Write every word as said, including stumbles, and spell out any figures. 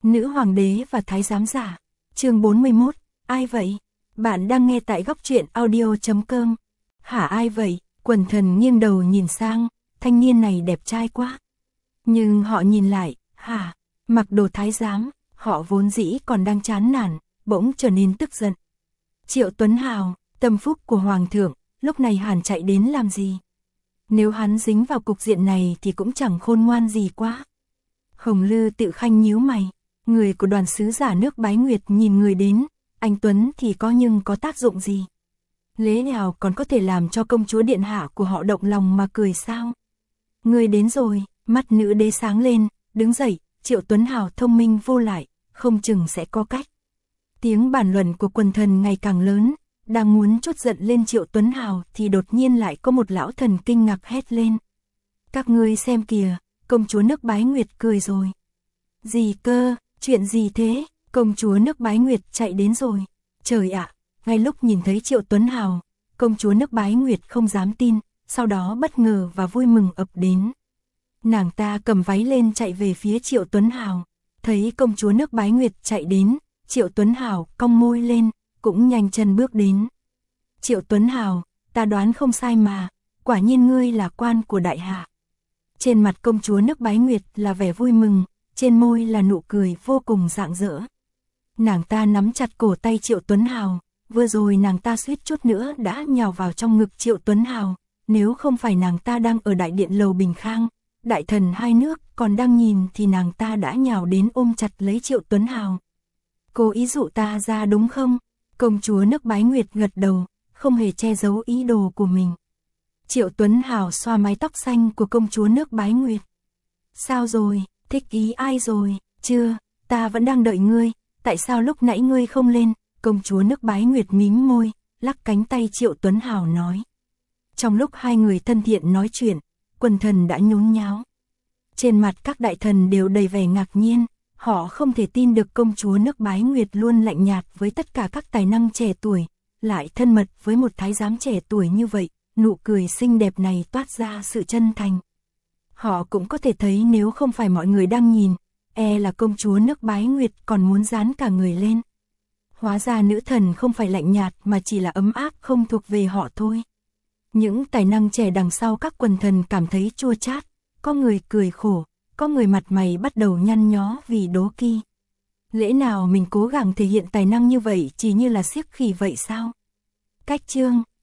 Nữ hoàng đế và thái giám giả. Chương bốn mươi mốt, ai vậy? Bạn đang nghe tại góc truyện audio chấm com. Hả, ai vậy? Quần thần nghiêng đầu nhìn sang, thanh niên này đẹp trai quá. Nhưng họ nhìn lại, hả? Mặc đồ thái giám, họ vốn dĩ còn đang chán nản, bỗng trở nên tức giận. Triệu Tuấn Hào, tâm phúc của hoàng thượng, lúc này hẳn chạy đến làm gì? Nếu hắn dính vào cục diện này thì cũng chẳng khôn ngoan gì quá. Hồng Lư tự khanh nhíu mày, người của đoàn sứ giả nước Bái Nguyệt nhìn người đến, anh Tuấn thì có nhưng có tác dụng gì? Lẽ nào còn có thể làm cho công chúa điện hạ của họ động lòng mà cười sao? Người đến rồi, mắt nữ đế sáng lên, đứng dậy, Triệu Tuấn Hào thông minh vô lại, không chừng sẽ có cách. Tiếng bàn luận của quần thần ngày càng lớn, đang muốn trút giận lên Triệu Tuấn Hào thì đột nhiên lại có một lão thần kinh ngạc hét lên. Các ngươi xem kìa, công chúa nước Bái Nguyệt cười rồi. Gì cơ, chuyện gì thế? Công chúa nước Bái Nguyệt chạy đến rồi. Trời ạ, ngay lúc nhìn thấy Triệu Tuấn Hào, công chúa nước Bái Nguyệt không dám tin, sau đó bất ngờ và vui mừng ập đến. Nàng ta cầm váy lên chạy về phía Triệu Tuấn Hào, thấy công chúa nước Bái Nguyệt chạy đến, Triệu Tuấn Hào cong môi lên, cũng nhanh chân bước đến. Triệu Tuấn Hào, ta đoán không sai mà, quả nhiên ngươi là quan của đại hạ. Trên mặt công chúa nước Bái Nguyệt là vẻ vui mừng, trên môi là nụ cười vô cùng rạng rỡ. Nàng ta nắm chặt cổ tay Triệu Tuấn Hào, vừa rồi nàng ta suýt chút nữa đã nhào vào trong ngực Triệu Tuấn Hào, nếu không phải nàng ta đang ở đại điện lầu Bình Khang, đại thần hai nước còn đang nhìn thì nàng ta đã nhào đến ôm chặt lấy Triệu Tuấn Hào. Cô ý dụ ta ra đúng không? Công chúa nước Bái Nguyệt gật đầu, không hề che giấu ý đồ của mình. Triệu Tuấn Hào xoa mái tóc xanh của công chúa nước Bái Nguyệt. Sao rồi, thích ý ai rồi? Chưa, ta vẫn đang đợi ngươi, tại sao lúc nãy ngươi không lên? Công chúa nước Bái Nguyệt mím môi, lắc cánh tay Triệu Tuấn Hào nói. Trong lúc hai người thân thiện nói chuyện, quần thần đã nhốn nháo. Trên mặt các đại thần đều đầy vẻ ngạc nhiên, họ không thể tin được công chúa nước Bái Nguyệt luôn lạnh nhạt với tất cả các tài năng trẻ tuổi, lại thân mật với một thái giám trẻ tuổi như vậy, nụ cười xinh đẹp này toát ra sự chân thành. Họ cũng có thể thấy nếu không phải mọi người đang nhìn, e là công chúa nước Bái Nguyệt còn muốn dán cả người lên. Hóa ra nữ thần không phải lạnh nhạt mà chỉ là ấm áp không thuộc về họ thôi. Những tài năng trẻ đằng sau các quần thần cảm thấy chua chát, có người cười khổ, có người mặt mày bắt đầu nhăn nhó vì đố kỵ. Lẽ nào mình cố gắng thể hiện tài năng như vậy chỉ như là siếc khỉ vậy sao? Cách chương